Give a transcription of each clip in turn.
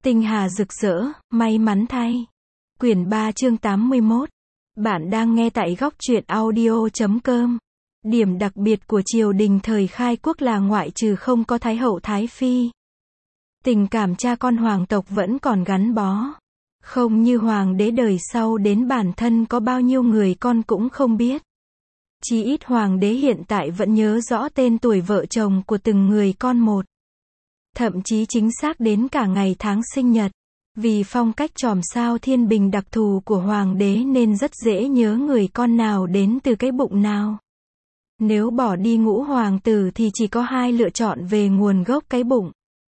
Tinh hà rực rỡ, may mắn thay. Quyển 3 chương 81. Bạn đang nghe tại góc truyện audio.com. Điểm đặc biệt của triều đình thời khai quốc là ngoại trừ không có Thái hậu Thái phi, tình cảm cha con hoàng tộc vẫn còn gắn bó. Không như hoàng đế đời sau đến bản thân có bao nhiêu người con cũng không biết. Chí ít hoàng đế hiện tại vẫn nhớ rõ tên tuổi vợ chồng của từng người con một. Thậm chí chính xác đến cả ngày tháng sinh nhật. Vì phong cách chòm sao thiên bình đặc thù của hoàng đế nên rất dễ nhớ người con nào đến từ cái bụng nào. Nếu bỏ đi ngũ hoàng tử thì chỉ có hai lựa chọn về nguồn gốc cái bụng.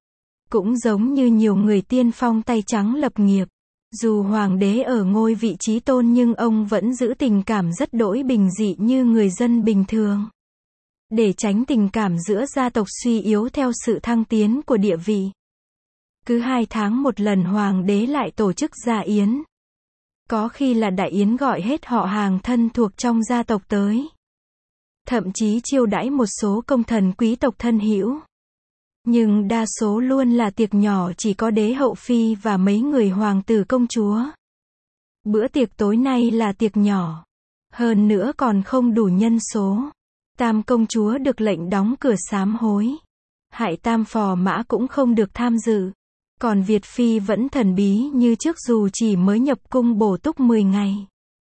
Cũng giống như nhiều người tiên phong tay trắng lập nghiệp. Dù hoàng đế ở ngôi vị trí tôn nhưng ông vẫn giữ tình cảm rất đỗi bình dị như người dân bình thường. Để tránh tình cảm giữa gia tộc suy yếu theo sự thăng tiến của địa vị. Cứ 2 tháng một lần hoàng đế lại tổ chức gia yến. Có khi là đại yến gọi hết họ hàng thân thuộc trong gia tộc tới. Thậm chí chiêu đãi một số công thần quý tộc thân hữu. Nhưng đa số luôn là tiệc nhỏ chỉ có đế hậu phi và mấy người hoàng tử công chúa. Bữa tiệc tối nay là tiệc nhỏ. Hơn nữa còn không đủ nhân số. Tam công chúa được lệnh đóng cửa sám hối. Hại tam phò mã cũng không được tham dự. Còn Việt Phi vẫn thần bí như trước dù chỉ mới nhập cung bổ túc 10 ngày.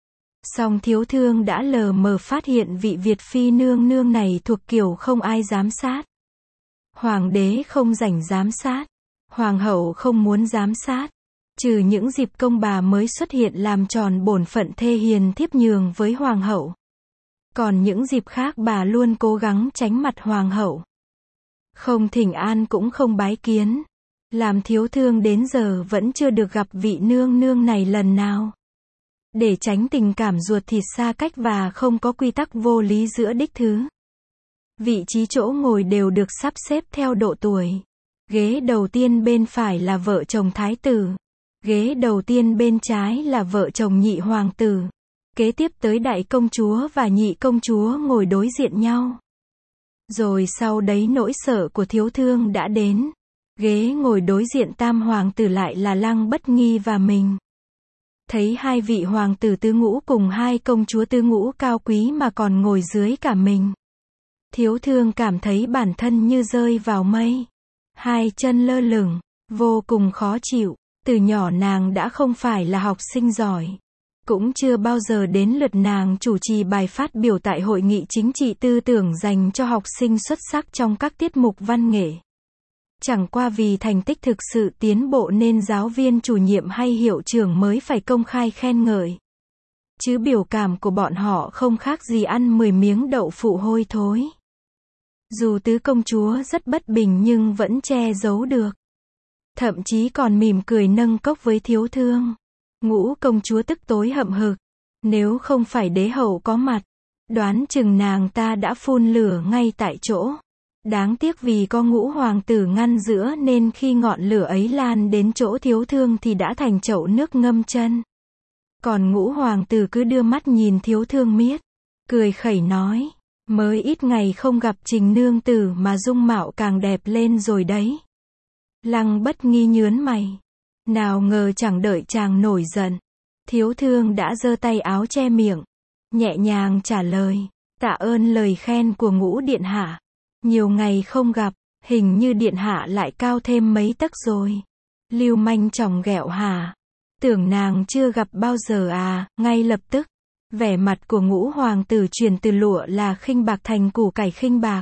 Song thiếu thương đã lờ mờ phát hiện vị Việt Phi nương nương này thuộc kiểu không ai giám sát. Hoàng đế không rảnh giám sát. Hoàng hậu không muốn giám sát. Trừ những dịp công bà mới xuất hiện làm tròn bổn phận thê hiền thiếp nhường với hoàng hậu. Còn những dịp khác bà luôn cố gắng tránh mặt hoàng hậu. Không thỉnh an cũng không bái kiến. Làm thiếu thương đến giờ vẫn chưa được gặp vị nương nương này lần nào. Để tránh tình cảm ruột thịt xa cách và không có quy tắc vô lý giữa đích thứ. Vị trí chỗ ngồi đều được sắp xếp theo độ tuổi. Ghế đầu tiên bên phải là vợ chồng thái tử. Ghế đầu tiên bên trái là vợ chồng nhị hoàng tử. Kế tiếp tới đại công chúa và nhị công chúa ngồi đối diện nhau. Rồi sau đấy nỗi sợ của thiếu thương đã đến. Ghế ngồi đối diện tam hoàng tử lại là Lăng Bất Nghi và mình. Thấy hai vị hoàng tử tứ ngũ cùng hai công chúa tứ ngũ cao quý mà còn ngồi dưới cả mình. Thiếu thương cảm thấy bản thân như rơi vào mây. Hai chân lơ lửng, vô cùng khó chịu. Từ nhỏ nàng đã không phải là học sinh giỏi. Cũng chưa bao giờ đến lượt nàng chủ trì bài phát biểu tại hội nghị chính trị tư tưởng dành cho học sinh xuất sắc trong các tiết mục văn nghệ. Chẳng qua vì thành tích thực sự tiến bộ nên giáo viên chủ nhiệm hay hiệu trưởng mới phải công khai khen ngợi. Chứ biểu cảm của bọn họ không khác gì ăn 10 miếng đậu phụ hôi thối. Dù tứ công chúa rất bất bình nhưng vẫn che giấu được. Thậm chí còn mỉm cười nâng cốc với thiếu thương. Ngũ công chúa tức tối hậm hực. Nếu không phải đế hậu có mặt, đoán chừng nàng ta đã phun lửa ngay tại chỗ. Đáng tiếc vì có ngũ hoàng tử ngăn giữa nên khi ngọn lửa ấy lan đến chỗ thiếu thương thì đã thành chậu nước ngâm chân. Còn ngũ hoàng tử cứ đưa mắt nhìn thiếu thương miết. Cười khẩy nói. Mới ít ngày không gặp Trình nương tử mà dung mạo càng đẹp lên rồi đấy. Lăng Bất Nghi nhớn mày. Nào ngờ chẳng đợi chàng nổi giận. Thiếu thương đã giơ tay áo che miệng. Nhẹ nhàng trả lời. Tạ ơn lời khen của ngũ điện hạ. Nhiều ngày không gặp, hình như điện hạ lại cao thêm mấy tấc rồi. Lưu manh chòng ghẹo hả? Tưởng nàng chưa gặp bao giờ à? Ngay lập tức, vẻ mặt của ngũ hoàng tử chuyển từ lụa là khinh bạc thành củ cải khinh bạc.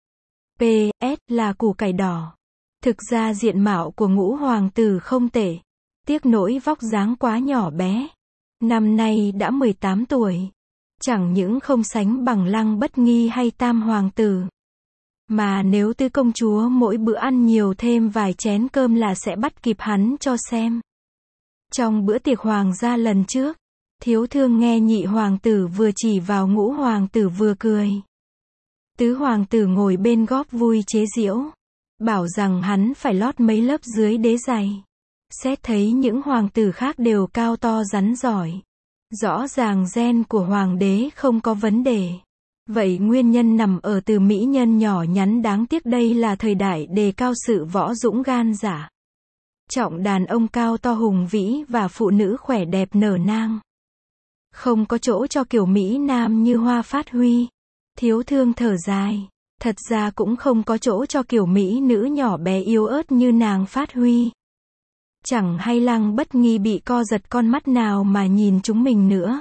PS là củ cải đỏ. Thực ra diện mạo của ngũ hoàng tử không tệ. Tiếc nỗi vóc dáng quá nhỏ bé. Năm nay đã 18 tuổi. Chẳng những không sánh bằng Lăng Bất Nghi hay tam hoàng tử. Mà nếu tứ công chúa mỗi bữa ăn nhiều thêm vài chén cơm là sẽ bắt kịp hắn cho xem. Trong bữa tiệc hoàng gia lần trước, thiếu thương nghe nhị hoàng tử vừa chỉ vào ngũ hoàng tử vừa cười. Tứ hoàng tử ngồi bên góp vui chế giễu. Bảo rằng hắn phải lót mấy lớp dưới đế giày. Xét thấy những hoàng tử khác đều cao to rắn giỏi. Rõ ràng gen của hoàng đế không có vấn đề. Vậy nguyên nhân nằm ở từ mỹ nhân nhỏ nhắn đáng tiếc đây là thời đại đề cao sự võ dũng gan dạ. trọng đàn ông cao to hùng vĩ và phụ nữ khỏe đẹp nở nang. Không có chỗ cho kiểu Mỹ Nam như Hoa phát huy. Thiếu Thương thở dài. Thật ra cũng không có chỗ cho kiểu Mỹ nữ nhỏ bé yếu ớt như nàng phát huy. Chẳng hay Lăng Bất Nghi bị co giật con mắt nào mà nhìn chúng mình nữa.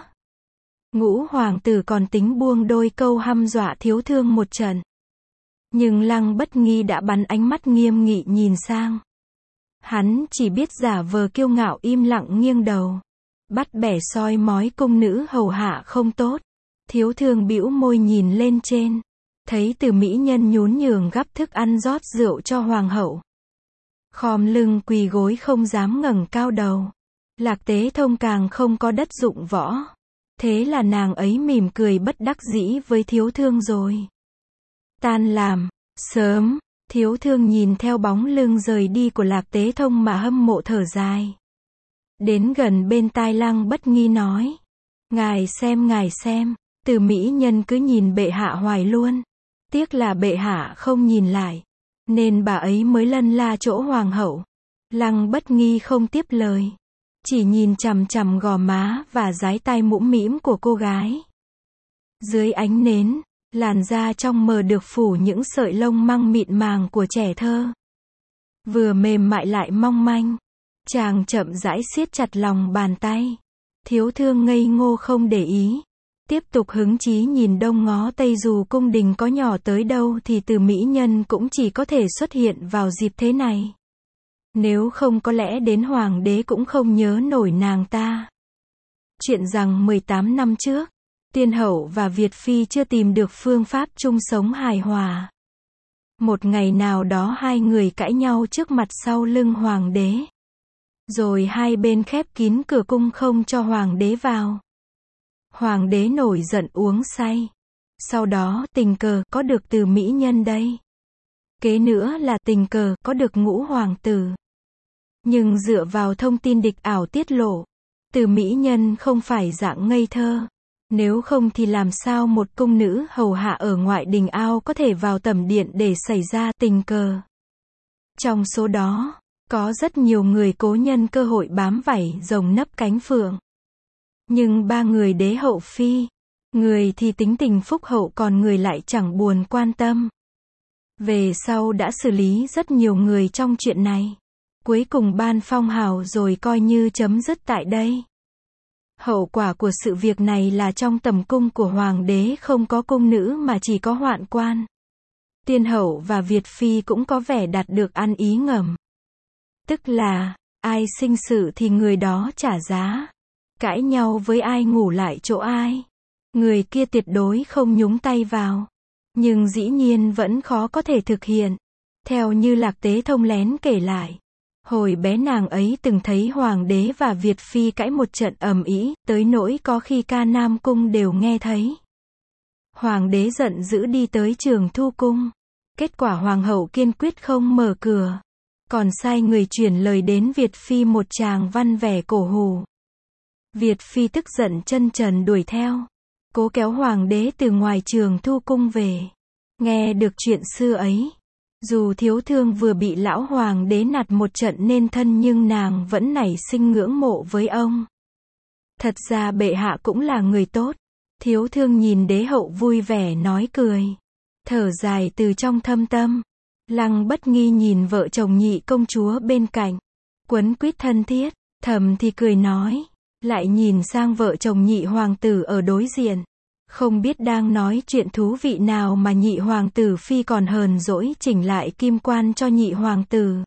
Ngũ hoàng tử còn tính buông đôi câu hăm dọa Thiếu Thương một trận. Nhưng Lăng Bất Nghi đã bắn ánh mắt nghiêm nghị nhìn sang. Hắn chỉ biết giả vờ kiêu ngạo im lặng nghiêng đầu. Bắt bẻ soi mói cung nữ hầu hạ không tốt. Thiếu Thương bĩu môi nhìn lên trên. Thấy Từ mỹ nhân nhún nhường gắp thức ăn rót rượu cho hoàng hậu. Khom lưng quỳ gối không dám ngẩng cao đầu. Lạc Tế Thông càng không có đất dụng võ. Thế là nàng ấy mỉm cười bất đắc dĩ với Thiếu Thương rồi. Tan làm, sớm, Thiếu Thương nhìn theo bóng lưng rời đi của Lạc Tế Thông mà hâm mộ thở dài. Đến gần bên tai Lăng Bất Nghi nói. Ngài xem, Từ mỹ nhân cứ nhìn bệ hạ hoài luôn. Tiếc là bệ hạ không nhìn lại. Nên bà ấy mới lân la chỗ hoàng hậu. Lăng Bất Nghi không tiếp lời. Chỉ nhìn chằm chằm gò má và dái tai mũm mĩm của cô gái. Dưới ánh nến, làn da trong mờ được phủ những sợi lông măng mịn màng của trẻ thơ. Vừa mềm mại lại mong manh. Chàng chậm rãi siết chặt lòng bàn tay. Thiếu Thương ngây ngô không để ý. Tiếp tục hứng chí nhìn đông ngó tây, dù cung đình có nhỏ tới đâu thì Từ mỹ nhân cũng chỉ có thể xuất hiện vào dịp thế này. Nếu không có lẽ đến hoàng đế cũng không nhớ nổi nàng ta. Chuyện rằng 18 năm trước, Tiên hậu và Việt phi chưa tìm được phương pháp chung sống hài hòa. Một ngày nào đó hai người cãi nhau trước mặt sau lưng hoàng đế. Rồi hai bên khép kín cửa cung không cho hoàng đế vào. Hoàng đế nổi giận uống say. Sau đó tình cờ có được Từ mỹ nhân đây. Kế nữa là tình cờ có được Ngũ hoàng tử. Nhưng dựa vào thông tin địch ảo tiết lộ, Từ mỹ nhân không phải dạng ngây thơ. Nếu không thì làm sao một cung nữ hầu hạ ở ngoại đình ao có thể vào tẩm điện để xảy ra tình cờ. Trong số đó, có rất nhiều người cố nhân cơ hội bám vảy rồng nấp cánh phượng. Nhưng ba người đế hậu phi, người thì tính tình phúc hậu còn người lại chẳng buồn quan tâm. Về sau đã xử lý rất nhiều người trong chuyện này. Cuối cùng ban phong hào rồi coi như chấm dứt tại đây. Hậu quả của sự việc này là trong tầm cung của hoàng đế không có cung nữ mà chỉ có hoạn quan. Tiên hậu và Việt phi cũng có vẻ đạt được ăn ý ngầm. Tức là, ai sinh sự thì người đó trả giá. Cãi nhau với ai ngủ lại chỗ ai. Người kia tuyệt đối không nhúng tay vào. Nhưng dĩ nhiên vẫn khó có thể thực hiện. Theo như Lạc Tế Thông lén kể lại. Hồi bé nàng ấy từng thấy hoàng đế và Việt phi cãi một trận ầm ĩ, tới nỗi có khi ca Nam cung đều nghe thấy. Hoàng đế giận dữ đi tới Trường Thu cung. Kết quả hoàng hậu kiên quyết không mở cửa. Còn sai người chuyển lời đến Việt phi một tràng văn vẻ cổ hủ. Việt phi tức giận chân trần đuổi theo. Cố kéo hoàng đế từ ngoài Trường Thu cung về. Nghe được chuyện xưa ấy. Dù Thiếu Thương vừa bị lão hoàng đế nạt một trận nên thân nhưng nàng vẫn nảy sinh ngưỡng mộ với ông. Thật ra bệ hạ cũng là người tốt. Thiếu Thương nhìn đế hậu vui vẻ nói cười. Thở dài từ trong thâm tâm. Lăng Bất Nghi nhìn vợ chồng nhị công chúa bên cạnh. Quấn quýt thân thiết, thầm thì cười nói. Lại nhìn sang vợ chồng nhị hoàng tử ở đối diện. Không biết đang nói chuyện thú vị nào mà nhị hoàng tử phi còn hờn dỗi chỉnh lại kim quan cho nhị hoàng tử.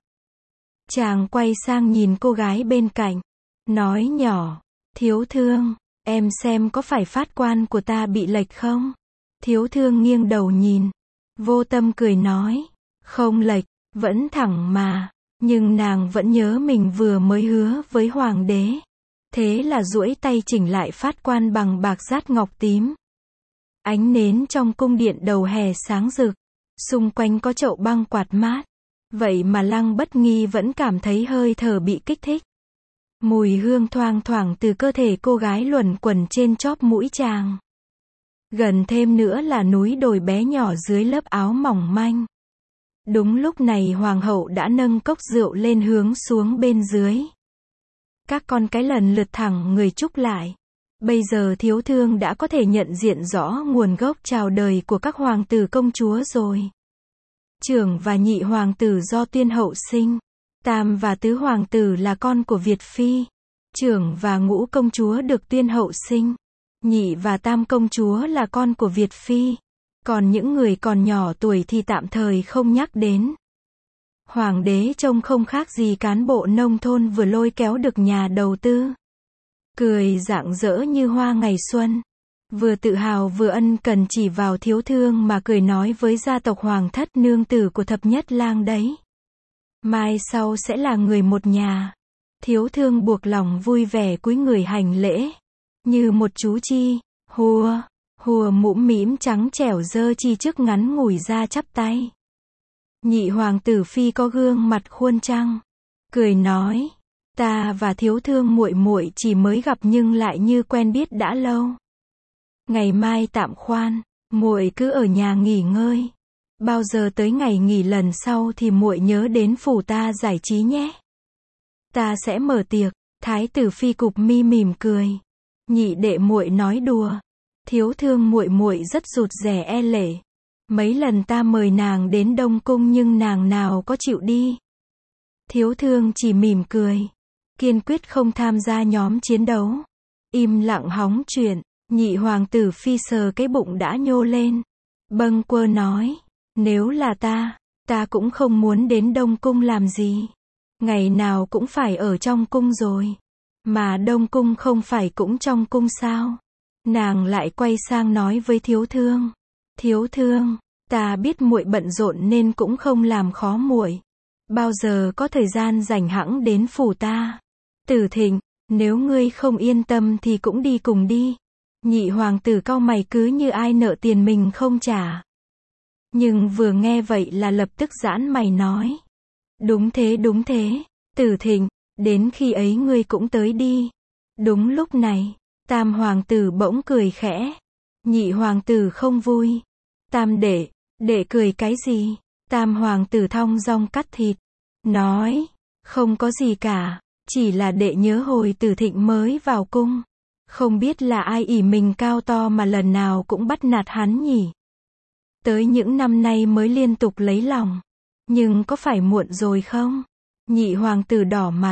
Chàng quay sang nhìn cô gái bên cạnh. Nói nhỏ. Thiếu Thương, em xem có phải phát quan của ta bị lệch không? Thiếu Thương nghiêng đầu nhìn. Vô tâm cười nói. Không lệch, vẫn thẳng mà. Nhưng nàng vẫn nhớ mình vừa mới hứa với hoàng đế. Thế là duỗi tay chỉnh lại phát quan bằng bạc dát ngọc tím. Ánh nến trong cung điện đầu hè sáng rực. Xung quanh có chậu băng quạt mát. Vậy mà Lăng Bất Nghi vẫn cảm thấy hơi thở bị kích thích. Mùi hương thoang thoảng từ cơ thể cô gái luẩn quẩn trên chóp mũi chàng. Gần thêm nữa là núi đồi bé nhỏ dưới lớp áo mỏng manh. Đúng lúc này hoàng hậu đã nâng cốc rượu lên hướng xuống bên dưới. Các con cái lần lượt thẳng người chúc lại. Bây giờ thiếu thương đã có thể nhận diện rõ nguồn gốc chào đời của các hoàng tử công chúa rồi. Trưởng và nhị hoàng tử do tuyên hậu sinh. Tam và tứ hoàng tử là con của Việt phi. Trưởng và ngũ công chúa được tuyên hậu sinh. Nhị và tam công chúa là con của Việt phi. Còn những người còn nhỏ tuổi thì tạm thời không nhắc đến. Hoàng đế trông không khác gì cán bộ nông thôn vừa lôi kéo được nhà đầu tư. Cười rạng rỡ như hoa ngày xuân. Vừa tự hào vừa ân cần chỉ vào thiếu thương mà cười nói với gia tộc hoàng thất nương tử của thập nhất lang đấy. Mai sau sẽ là người một nhà. Thiếu thương buộc lòng vui vẻ cúi người hành lễ. Như một chú chi, hùa mũm mĩm trắng trẻo dơ chi trước ngắn ngủi ra chắp tay. Nhị hoàng tử phi có gương mặt khuôn trăng. Cười nói, ta và thiếu thương muội muội chỉ mới gặp nhưng lại như quen biết đã lâu. Ngày mai tạm khoan, muội cứ ở nhà nghỉ ngơi. Bao giờ tới ngày nghỉ lần sau thì muội nhớ đến phủ ta giải trí nhé. Ta sẽ mở tiệc. Thái tử phi cụp mi mỉm cười. Nhị đệ muội nói đùa. Thiếu thương muội muội rất rụt rè e lệ. Mấy lần ta mời nàng đến Đông Cung nhưng nàng nào có chịu đi. Thiếu thương chỉ mỉm cười. Kiên quyết không tham gia nhóm chiến đấu. Im lặng hóng chuyện. Nhị hoàng tử phi sờ cái bụng đã nhô lên. Bâng quơ nói. Nếu là ta cũng không muốn đến Đông Cung làm gì. Ngày nào cũng phải ở trong cung rồi. Mà Đông Cung không phải cũng trong cung sao? Nàng lại quay sang nói với thiếu thương. Thiếu thương, ta biết muội bận rộn nên cũng không làm khó muội. Bao giờ có thời gian rảnh hẵng đến phủ ta. Tử Thịnh, nếu ngươi không yên tâm thì cũng đi cùng đi. Nhị hoàng tử cau mày cứ như ai nợ tiền mình không trả. Nhưng vừa nghe vậy là lập tức giãn mày nói. Đúng thế, Tử Thịnh, đến khi ấy ngươi cũng tới đi. Đúng lúc này, tam hoàng tử bỗng cười khẽ. Nhị hoàng tử không vui. Tam đệ cười cái gì? Tam hoàng tử thong dong cắt thịt. Nói, không có gì cả, chỉ là đệ nhớ hồi Tử Thịnh mới vào cung. Không biết là ai ỷ mình cao to mà lần nào cũng bắt nạt hắn nhỉ. Tới những năm nay mới liên tục lấy lòng. Nhưng có phải muộn rồi không? Nhị hoàng tử đỏ mặt.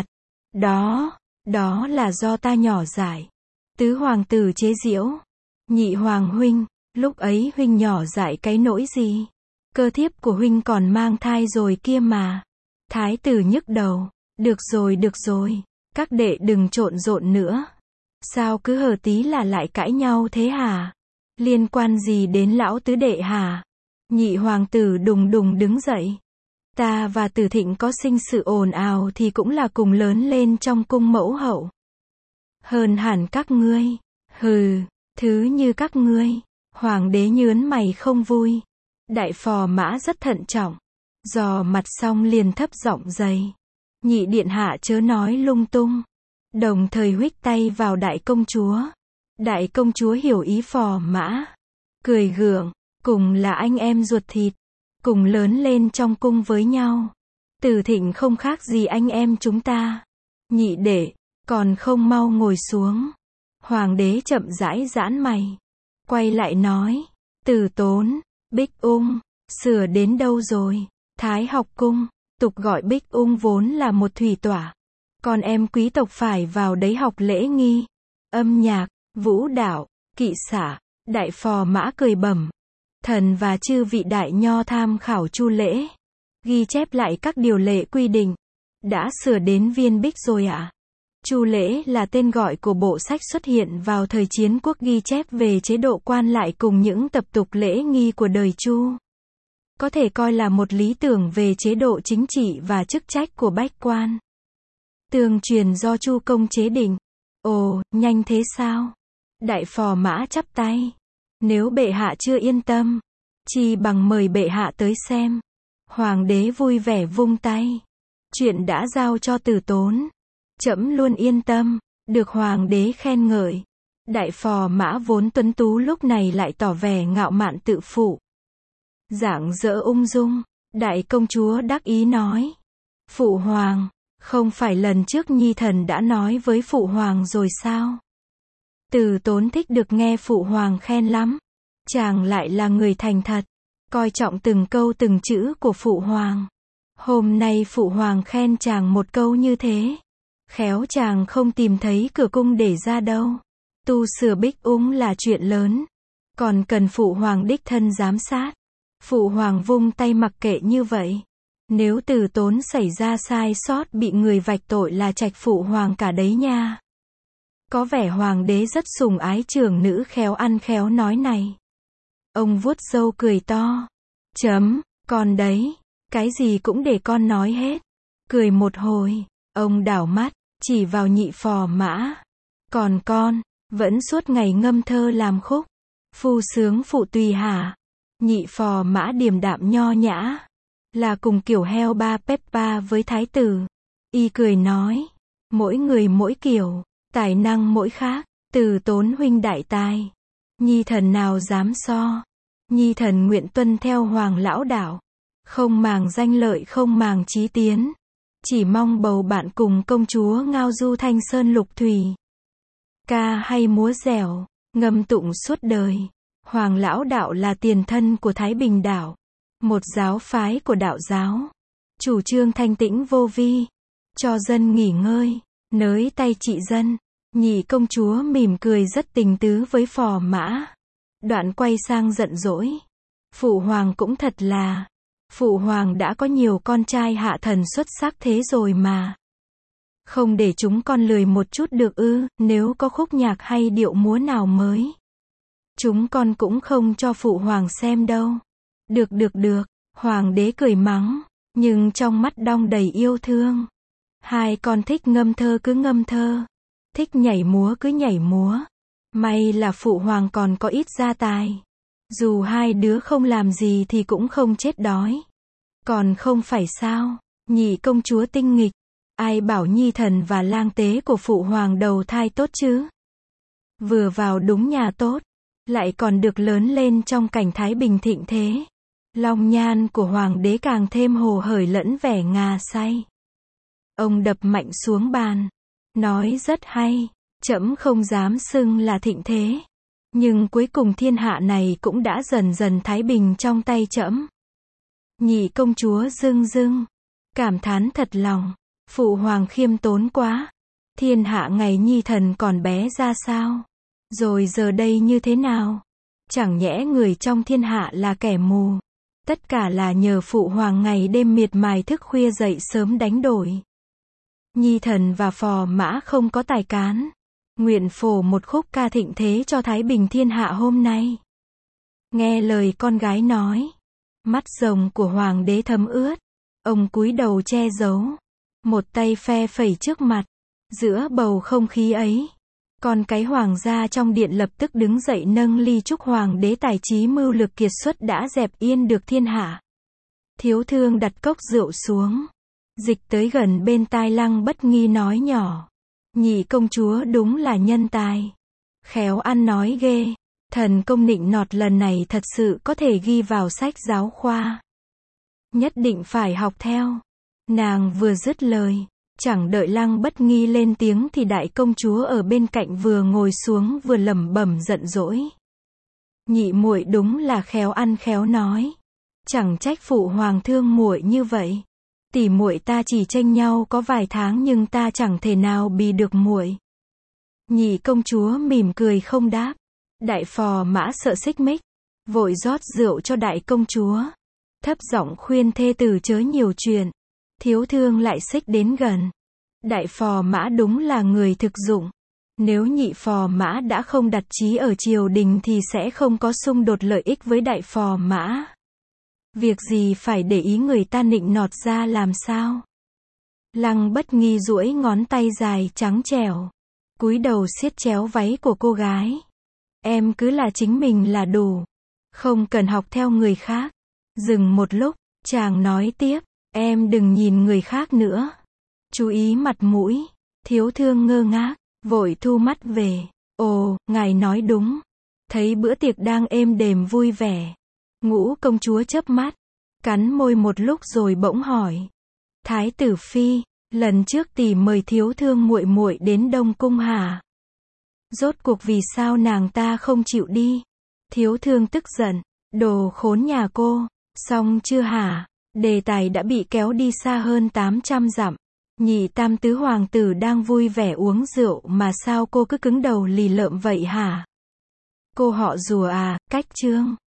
Đó là do ta nhỏ dại. Tứ hoàng tử chế giễu. Nhị hoàng huynh, lúc ấy huynh nhỏ dại cái nỗi gì? Cơ thiếp của huynh còn mang thai rồi kia mà. Thái tử nhức đầu. Được rồi, các đệ đừng trộn rộn nữa. Sao cứ hở tí là lại cãi nhau thế hả? Liên quan gì đến lão tứ đệ hả? Nhị hoàng tử đùng đùng đứng dậy. Ta và Tử Thịnh có sinh sự ồn ào thì cũng là cùng lớn lên trong cung mẫu hậu. Hơn hẳn các ngươi. Hừ, thứ như các ngươi. Hoàng đế nhớn mày không vui. Đại phò mã rất thận trọng. Dò mặt xong liền thấp giọng dày. Nhị điện hạ chớ nói lung tung. Đồng thời huých tay vào đại công chúa. Đại công chúa hiểu ý phò mã. Cười gượng, cùng là anh em ruột thịt. Cùng lớn lên trong cung với nhau. Tử Thịnh không khác gì anh em chúng ta. Nhị đệ, còn không mau ngồi xuống. Hoàng đế chậm rãi giãn mày. Quay lại nói. Tử Tốn, Bích Ung, sửa đến đâu rồi? Thái học cung, tục gọi Bích Ung vốn là một thủy tỏa. Con em quý tộc phải vào đấy học lễ nghi, âm nhạc, vũ đạo, kỵ xả. Đại phò mã cười bẩm. Thần và chư vị đại nho tham khảo chu lễ. Ghi chép lại các điều lệ quy định. Đã sửa đến viên bích rồi ạ. Chu lễ là tên gọi của bộ sách xuất hiện vào thời chiến quốc ghi chép về chế độ quan lại cùng những tập tục lễ nghi của đời Chu. Có thể coi là một lý tưởng về chế độ chính trị và chức trách của bách quan. Tương truyền do Chu công chế định. Ồ, nhanh thế sao? Đại phò mã chắp tay. Nếu bệ hạ chưa yên tâm, chi bằng mời bệ hạ tới xem. Hoàng đế vui vẻ vung tay. Chuyện đã giao cho Tử Tốn. Trẫm luôn yên tâm, được hoàng đế khen ngợi. Đại phò mã vốn tuấn tú lúc này lại tỏ vẻ ngạo mạn tự phụ. Rạng rỡ ung dung, Đại công chúa đắc ý nói. Phụ hoàng, không phải lần trước Nhi thần đã nói với phụ hoàng rồi sao? Từ Tốn thích được nghe phụ hoàng khen lắm. Chàng lại là người thành thật, coi trọng từng câu từng chữ của phụ hoàng. Hôm nay phụ hoàng khen chàng một câu như thế, khéo chàng không tìm thấy cửa cung để ra đâu. Tu sửa bích úng là chuyện lớn, còn cần phụ hoàng đích thân giám sát. Phụ hoàng vung tay mặc kệ như vậy. Nếu Từ Tốn xảy ra sai sót bị người vạch tội là trạch phụ hoàng cả đấy nha. Có vẻ hoàng đế rất sủng ái trưởng nữ khéo ăn khéo nói này. Ông vuốt râu cười to. Con đấy, cái gì cũng để con nói hết. Cười một hồi, ông đảo mắt, chỉ vào Nhị Phò Mã. Còn con, vẫn suốt ngày ngâm thơ làm khúc. Phu sướng phụ tùy hả? Nhị Phò Mã điềm đạm nho nhã, là cùng kiểu heo ba Peppa với thái tử. Y cười nói, mỗi người mỗi kiểu, tài năng mỗi khác. Từ Tốn huynh đại tài, Nhi thần nào dám so. Nhi thần nguyện tuân theo hoàng lão đạo, không màng danh lợi không màng chí tiến, chỉ mong bầu bạn cùng công chúa ngao du thanh sơn lục thủy. Ca hay múa dẻo, ngâm tụng suốt đời. Hoàng lão đạo là tiền thân của Thái Bình đảo, một giáo phái của đạo giáo, chủ trương thanh tĩnh vô vi, cho dân nghỉ ngơi, nới tay trị dân. Nhị công chúa mỉm cười rất tình tứ với Phò Mã. Đoạn quay sang giận dỗi. Phụ hoàng cũng thật là, phụ hoàng đã có nhiều con trai hạ thần xuất sắc thế rồi mà. Không để chúng con lười một chút được ư? Nếu có khúc nhạc hay điệu múa nào mới, chúng con cũng không cho phụ hoàng xem đâu. Được, hoàng đế cười mắng, nhưng trong mắt đong đầy yêu thương. Hai con thích ngâm thơ cứ ngâm thơ, thích nhảy múa cứ nhảy múa. May là phụ hoàng còn có ít gia tài. Dù hai đứa không làm gì thì cũng không chết đói. Còn không phải sao? Nhị công chúa tinh nghịch. Ai bảo Nhi thần và lang tế của phụ hoàng đầu thai tốt chứ? Vừa vào đúng nhà tốt, lại còn được lớn lên trong cảnh thái bình thịnh thế. Long nhan của hoàng đế càng thêm hồ hởi lẫn vẻ ngà say. Ông đập mạnh xuống bàn, nói rất hay. Trẫm không dám xưng là thịnh thế, nhưng cuối cùng thiên hạ này cũng đã dần dần thái bình trong tay trẫm. Nhị công chúa rưng cảm thán thật lòng. Phụ hoàng khiêm tốn quá. Thiên hạ ngày Nhi thần còn bé ra sao, rồi giờ đây như thế nào? Chẳng nhẽ người trong thiên hạ là kẻ mù? Tất cả là nhờ phụ hoàng ngày đêm miệt mài thức khuya dậy sớm đánh đổi. Nhi thần và Phò Mã không có tài cán, nguyện phổ một khúc ca thịnh thế cho thái bình thiên hạ hôm nay. Nghe lời con gái nói, mắt rồng của hoàng đế thấm ướt. Ông cúi đầu che giấu, một tay phe phẩy trước mặt. Giữa bầu không khí ấy, con cái hoàng gia trong điện lập tức đứng dậy nâng ly chúc hoàng đế tài trí mưu lược kiệt xuất đã dẹp yên được thiên hạ. Thiếu thương đặt cốc rượu xuống, dịch tới gần bên tai Lăng Bất Nghi nói nhỏ. Nhị công chúa đúng là nhân tài, khéo ăn nói ghê. Thần công nịnh nọt lần này thật sự có thể ghi vào sách giáo khoa. Nhất định phải học theo. Nàng vừa dứt lời, chẳng đợi Lăng Bất Nghi lên tiếng thì đại công chúa ở bên cạnh vừa ngồi xuống vừa lẩm bẩm giận dỗi. Nhị muội đúng là khéo ăn khéo nói. Chẳng trách phụ hoàng thương muội như vậy. Tỷ muội ta chỉ tranh nhau có vài tháng nhưng ta chẳng thể nào bì được muội. Nhị công chúa mỉm cười không đáp. Đại Phò Mã sợ xích mích, vội rót rượu cho đại công chúa, thấp giọng khuyên thê tử chớ nhiều chuyện. Thiếu thương lại xích đến gần. Đại Phò Mã đúng là người thực dụng. Nếu Nhị Phò Mã đã không đặt chí ở triều đình thì sẽ không có xung đột lợi ích với Đại Phò Mã. Việc gì phải để ý người ta nịnh nọt ra làm sao? Lăng Bất Nghi duỗi ngón tay dài trắng trẻo, cúi đầu siết chéo váy của cô gái. Em cứ là chính mình là đủ, không cần học theo người khác. Dừng một lúc, chàng nói tiếp, em đừng nhìn người khác nữa, chú ý mặt mũi. Thiếu thương ngơ ngác, vội thu mắt về. Ồ, ngài nói đúng. Thấy bữa tiệc đang êm đềm vui vẻ, Ngũ công chúa chớp mắt, Cắn môi một lúc rồi bỗng hỏi. Thái tử phi, lần trước tỷ mời thiếu thương muội muội đến Đông Cung hả? Rốt cuộc vì sao nàng ta không chịu đi? Thiếu thương tức giận. Đồ khốn nhà cô. Xong chưa hả? Đề tài đã bị kéo đi xa hơn 800 dặm. Nhị tam tứ hoàng tử đang vui vẻ uống rượu mà sao cô cứ cứng đầu lì lợm vậy hả? Cô họ Rùa à, cách chương.